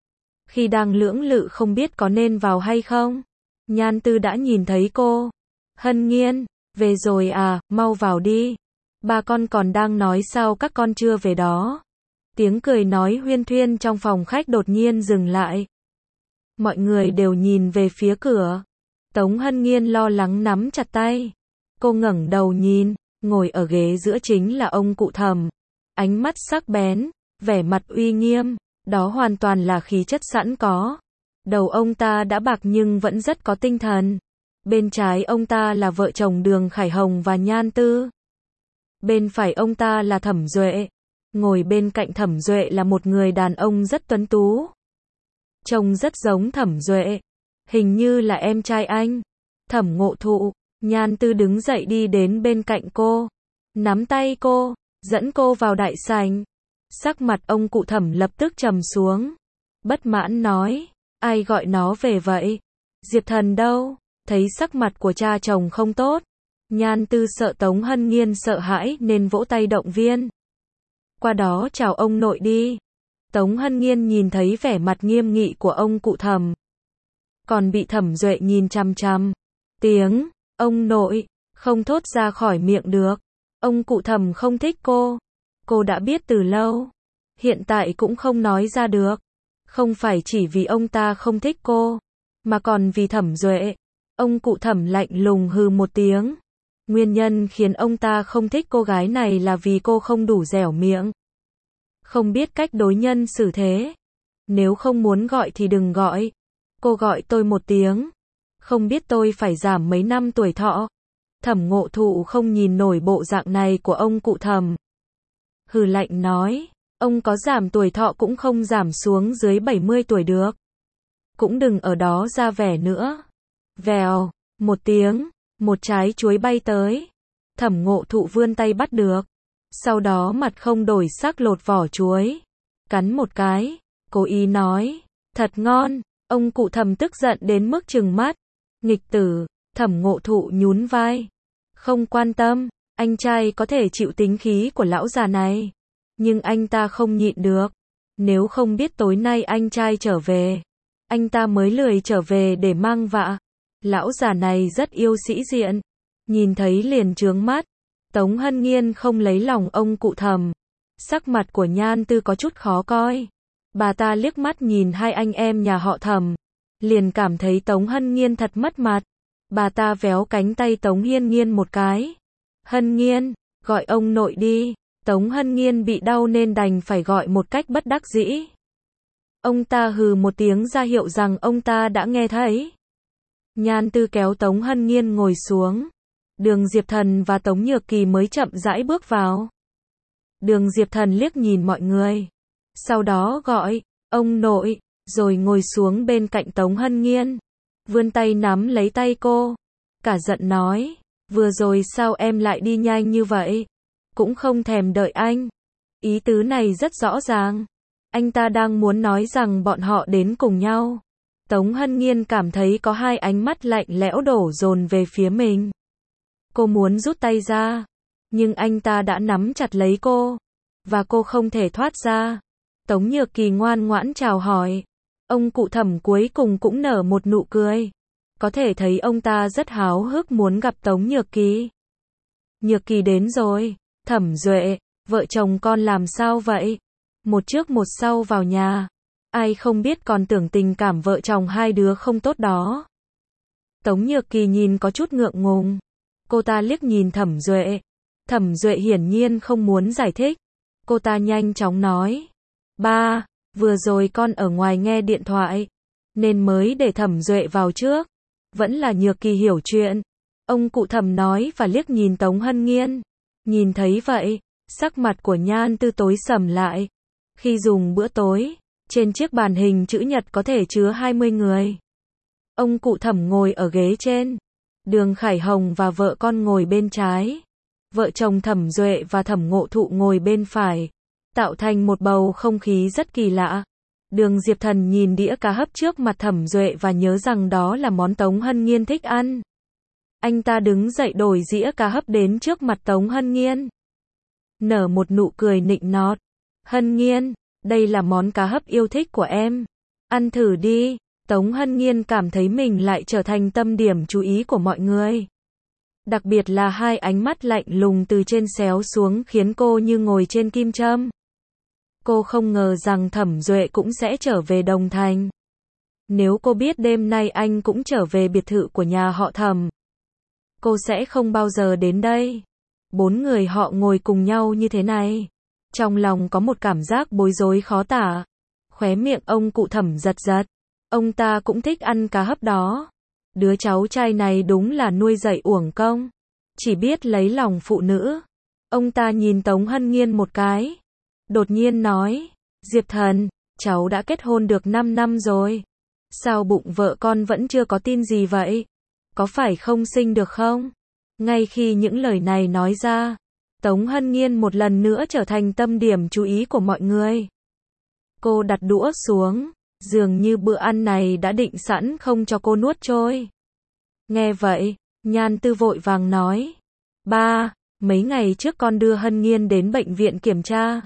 Khi đang lưỡng lự không biết có nên vào hay không, Nhan Tư đã nhìn thấy cô. Hân Nghiên, về rồi à, mau vào đi. Ba con còn đang nói sao các con chưa về đó. Tiếng cười nói huyên thuyên trong phòng khách đột nhiên dừng lại. Mọi người đều nhìn về phía cửa. Tống Hân Nghiên lo lắng nắm chặt tay. Cô ngẩng đầu nhìn, ngồi ở ghế giữa chính là ông cụ Thẩm. Ánh mắt sắc bén, vẻ mặt uy nghiêm, đó hoàn toàn là khí chất sẵn có. Đầu ông ta đã bạc nhưng vẫn rất có tinh thần. Bên trái ông ta là vợ chồng Đường Khải Hồng và Nhan Tư. Bên phải ông ta là Thẩm Duệ. Ngồi bên cạnh Thẩm Duệ là một người đàn ông rất tuấn tú. Trông rất giống Thẩm Duệ. Hình như là em trai anh. Thẩm Ngộ Thụ. Nhan Tư đứng dậy đi đến bên cạnh cô. Nắm tay cô, dẫn cô vào đại sảnh. Sắc mặt ông cụ Thẩm lập tức trầm xuống. Bất mãn nói, ai gọi nó về vậy? Diệp Thần đâu? Thấy sắc mặt của cha chồng không tốt, Nhan Tư sợ Tống Hân Nghiên sợ hãi nên vỗ tay động viên. Qua đó chào ông nội đi. Tống Hân Nghiên nhìn thấy vẻ mặt nghiêm nghị của ông cụ Thẩm, còn bị Thẩm Duệ nhìn chằm chằm. Tiếng ông nội không thốt ra khỏi miệng được. Ông cụ Thẩm không thích cô đã biết từ lâu, hiện tại cũng không nói ra được. Không phải chỉ vì ông ta không thích cô, mà còn vì Thẩm Duệ. Ông cụ Thẩm lạnh lùng hừ một tiếng. Nguyên nhân khiến ông ta không thích cô gái này là vì cô không đủ dẻo miệng, không biết cách đối nhân xử thế. Nếu không muốn gọi thì đừng gọi. Cô gọi tôi một tiếng, không biết tôi phải giảm mấy năm tuổi thọ. Thẩm Ngộ Thụ không nhìn nổi bộ dạng này của ông cụ Thẩm. Hừ lạnh nói, ông có giảm tuổi thọ cũng không giảm xuống dưới 70 tuổi được. Cũng đừng ở đó ra vẻ nữa. Vèo, một tiếng, một trái chuối bay tới. Thẩm Ngộ Thụ vươn tay bắt được. Sau đó mặt không đổi sắc lột vỏ chuối, cắn một cái, cố ý nói, thật ngon. Ông cụ Thẩm tức giận đến mức trừng mắt. Nghịch tử. Thẩm Ngộ Thụ nhún vai, không quan tâm, anh trai có thể chịu tính khí của lão già này, nhưng anh ta không nhịn được. Nếu không biết tối nay anh trai trở về, anh ta mới lười trở về để mang vạ. Lão già này rất yêu sĩ diện, nhìn thấy liền chướng mắt. Tống Hân Nghiên không lấy lòng ông cụ Thẩm. Sắc mặt của Nhan Tư có chút khó coi. Bà ta liếc mắt nhìn hai anh em nhà họ Thẩm, liền cảm thấy Tống Hân Nghiên thật mất mặt. Bà ta véo cánh tay Tống Hiên Nghiên một cái. Hân Nghiên, gọi ông nội đi. Tống Hân Nghiên bị đau nên đành phải gọi một cách bất đắc dĩ. Ông ta hừ một tiếng ra hiệu rằng ông ta đã nghe thấy. Nhan Tư kéo Tống Hân Nghiên ngồi xuống. Đường Diệp Thần và Tống Nhược Kỳ mới chậm rãi bước vào. Đường Diệp Thần liếc nhìn mọi người, sau đó gọi, ông nội, rồi ngồi xuống bên cạnh Tống Hân Nghiên, vươn tay nắm lấy tay cô, cả giận nói, vừa rồi sao em lại đi nhanh như vậy, cũng không thèm đợi anh. Ý tứ này rất rõ ràng, anh ta đang muốn nói rằng bọn họ đến cùng nhau. Tống Hân Nghiên cảm thấy có hai ánh mắt lạnh lẽo đổ dồn về phía mình. Cô muốn rút tay ra, nhưng anh ta đã nắm chặt lấy cô, và cô không thể thoát ra. Tống Nhược Kỳ ngoan ngoãn chào hỏi. Ông cụ Thẩm cuối cùng cũng nở một nụ cười. Có thể thấy ông ta rất háo hức muốn gặp Tống Nhược Kỳ. Nhược Kỳ đến rồi. Thẩm Duệ, vợ chồng con làm sao vậy? Một trước một sau vào nhà. Ai không biết còn tưởng tình cảm vợ chồng hai đứa không tốt đó. Tống Nhược Kỳ nhìn có chút ngượng ngùng. Cô ta liếc nhìn Thẩm Duệ. Thẩm Duệ hiển nhiên không muốn giải thích. Cô ta nhanh chóng nói. Ba, vừa rồi con ở ngoài nghe điện thoại, nên mới để Thẩm Duệ vào trước. Vẫn là Nhược Kỳ hiểu chuyện. Ông cụ Thẩm nói và liếc nhìn Tống Hân Nghiên. Nhìn thấy vậy, sắc mặt của Nhan Tư tối sầm lại. Khi dùng bữa tối, trên chiếc bàn hình chữ nhật có thể chứa 20 người. Ông cụ Thẩm ngồi ở ghế trên. Đường Khải Hồng và vợ con ngồi bên trái. Vợ chồng Thẩm Duệ và Thẩm Ngộ Thụ ngồi bên phải, tạo thành một bầu không khí rất kỳ lạ. Đường Diệp Thần nhìn đĩa cá hấp trước mặt Thẩm Duệ và nhớ rằng đó là món Tống Hân Nghiên thích ăn. Anh ta đứng dậy đổi dĩa cá hấp đến trước mặt Tống Hân Nghiên. Nở một nụ cười nịnh nọt. Hân Nghiên, đây là món cá hấp yêu thích của em. Ăn thử đi. Tống Hân Nghiên cảm thấy mình lại trở thành tâm điểm chú ý của mọi người. Đặc biệt là hai ánh mắt lạnh lùng từ trên xéo xuống khiến cô như ngồi trên kim châm. Cô không ngờ rằng Thẩm Duệ cũng sẽ trở về Đồng Thành. Nếu cô biết đêm nay anh cũng trở về biệt thự của nhà họ Thẩm, cô sẽ không bao giờ đến đây. Bốn người họ ngồi cùng nhau như thế này. Trong lòng có một cảm giác bối rối khó tả. Khóe miệng ông cụ Thẩm giật giật. Ông ta cũng thích ăn cá hấp đó. Đứa cháu trai này đúng là nuôi dạy uổng công. Chỉ biết lấy lòng phụ nữ. Ông ta nhìn Tống Hân Nghiên một cái. Đột nhiên nói. Diệp Thần, cháu đã kết hôn được 5 năm rồi. Sao bụng vợ con vẫn chưa có tin gì vậy? Có phải không sinh được không? Ngay khi những lời này nói ra, Tống Hân Nghiên một lần nữa trở thành tâm điểm chú ý của mọi người. Cô đặt đũa xuống. Dường như bữa ăn này đã định sẵn không cho cô nuốt trôi. Nghe vậy, Nhan Tư vội vàng nói. Ba, mấy ngày trước con đưa Hân Nghiên đến bệnh viện kiểm tra.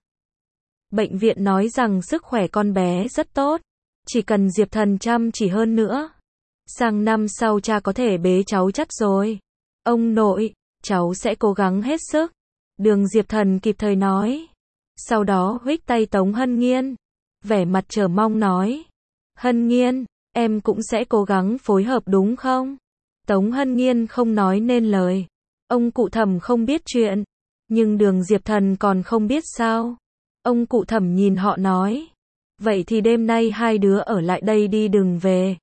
Bệnh viện nói rằng sức khỏe con bé rất tốt. Chỉ cần Diệp Thần chăm chỉ hơn nữa. Sang năm sau cha có thể bế cháu chắc rồi. Ông nội, cháu sẽ cố gắng hết sức. Đường Diệp Thần kịp thời nói. Sau đó huých tay Tống Hân Nghiên. Vẻ mặt chờ mong nói. Hân Nghiên, em cũng sẽ cố gắng phối hợp đúng không? Tống Hân Nghiên không nói nên lời. Ông cụ Thẩm không biết chuyện. Nhưng đường Diệp Thần còn không biết sao. Ông cụ Thẩm nhìn họ nói. Vậy thì đêm nay hai đứa ở lại đây đi đừng về.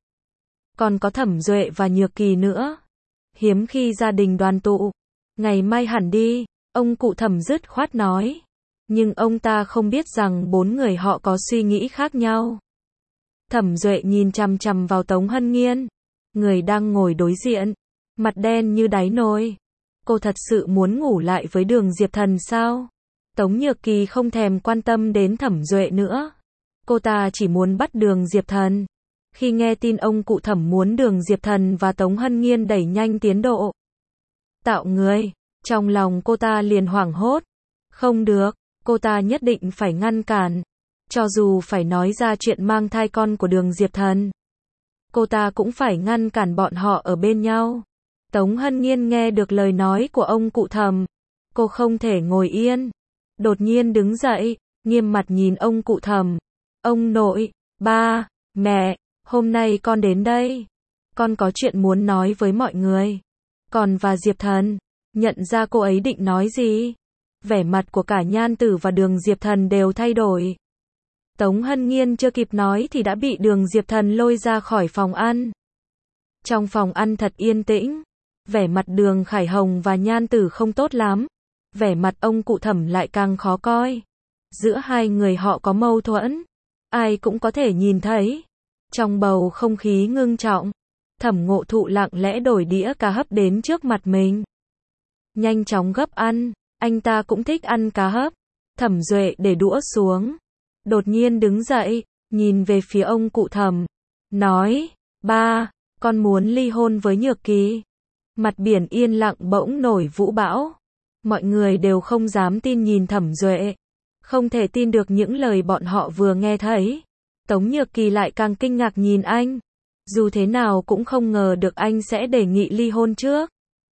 Còn có Thẩm Duệ và Nhược Kỳ nữa. Hiếm khi gia đình đoàn tụ. Ngày mai hẳn đi. Ông cụ Thẩm dứt khoát nói. Nhưng ông ta không biết rằng bốn người họ có suy nghĩ khác nhau. Thẩm Duệ nhìn chằm chằm vào Tống Hân Nghiên. Người đang ngồi đối diện. Mặt đen như đáy nồi. Cô thật sự muốn ngủ lại với đường Diệp Thần sao? Tống Nhược Kỳ không thèm quan tâm đến Thẩm Duệ nữa. Cô ta chỉ muốn bắt Đường Diệp Thần. Khi nghe tin ông cụ Thẩm muốn Đường Diệp Thần và Tống Hân Nhiên đẩy nhanh tiến độ tạo người, trong lòng cô ta liền hoảng hốt. Không được, cô ta nhất định phải ngăn cản. Cho dù phải nói ra chuyện mang thai con của Đường Diệp Thần, cô ta cũng phải ngăn cản bọn họ ở bên nhau. Tống Hân Nhiên nghe được lời nói của ông cụ Thẩm. Cô không thể ngồi yên. Đột nhiên đứng dậy, nghiêm mặt nhìn ông cụ Thẩm. Ông nội, ba, mẹ, hôm nay con đến đây. Con có chuyện muốn nói với mọi người. Còn và Diệp Thần, nhận ra cô ấy định nói gì. Vẻ mặt của cả Nhan Tử và Đường Diệp Thần đều thay đổi. Tống Hân Nhiên chưa kịp nói thì đã bị Đường Diệp Thần lôi ra khỏi phòng ăn. Trong phòng ăn thật yên tĩnh. Vẻ mặt Đường Khải Hồng và Nhan Tử không tốt lắm. Vẻ mặt ông cụ Thẩm lại càng khó coi. Giữa hai người họ có mâu thuẫn. Ai cũng có thể nhìn thấy. Trong bầu không khí ngưng trọng, Thẩm Ngộ Thụ lặng lẽ đổi đĩa cá hấp đến trước mặt mình. Nhanh chóng gấp ăn, anh ta cũng thích ăn cá hấp. Thẩm Duệ để đũa xuống. Đột nhiên đứng dậy, nhìn về phía ông cụ Thẩm. Nói, ba, con muốn ly hôn với Nhược Kỳ. Mặt biển yên lặng bỗng nổi vũ bão. Mọi người đều không dám tin nhìn Thẩm Duệ. Không thể tin được những lời bọn họ vừa nghe thấy. Tống Nhược Kỳ lại càng kinh ngạc nhìn anh. Dù thế nào cũng không ngờ được anh sẽ đề nghị ly hôn trước.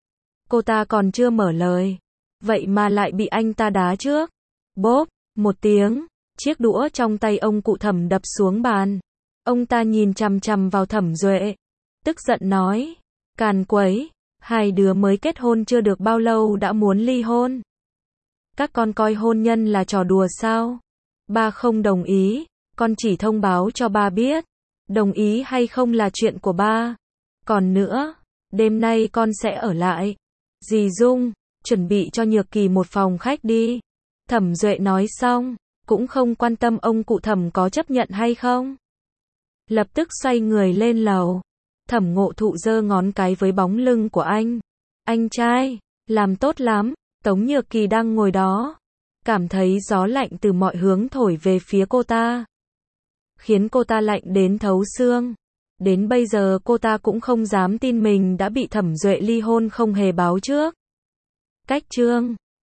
Cô ta còn chưa mở lời. Vậy mà lại bị anh ta đá trước. Bốp, một tiếng. Chiếc đũa trong tay ông cụ Thẩm đập xuống bàn. Ông ta nhìn chằm chằm vào Thẩm Duệ. Tức giận nói. Càn quấy. Hai đứa mới kết hôn chưa được bao lâu đã muốn ly hôn. Các con coi hôn nhân là trò đùa sao? Ba không đồng ý. Con chỉ thông báo cho ba biết. Đồng ý hay không là chuyện của ba. Còn nữa, đêm nay con sẽ ở lại. Dì Dung, chuẩn bị cho Nhược Kỳ một phòng khách đi. Thẩm Duệ nói xong, cũng không quan tâm ông cụ Thẩm có chấp nhận hay không. Lập tức xoay người lên lầu. Thẩm Ngộ Thụ giơ ngón cái với bóng lưng của anh. Anh trai, làm tốt lắm. Tống Nhược Kỳ đang ngồi đó. Cảm thấy gió lạnh từ mọi hướng thổi về phía cô ta. Khiến cô ta lạnh đến thấu xương. Đến bây giờ cô ta cũng không dám tin mình đã bị Thẩm Duệ ly hôn không hề báo trước. Cách chương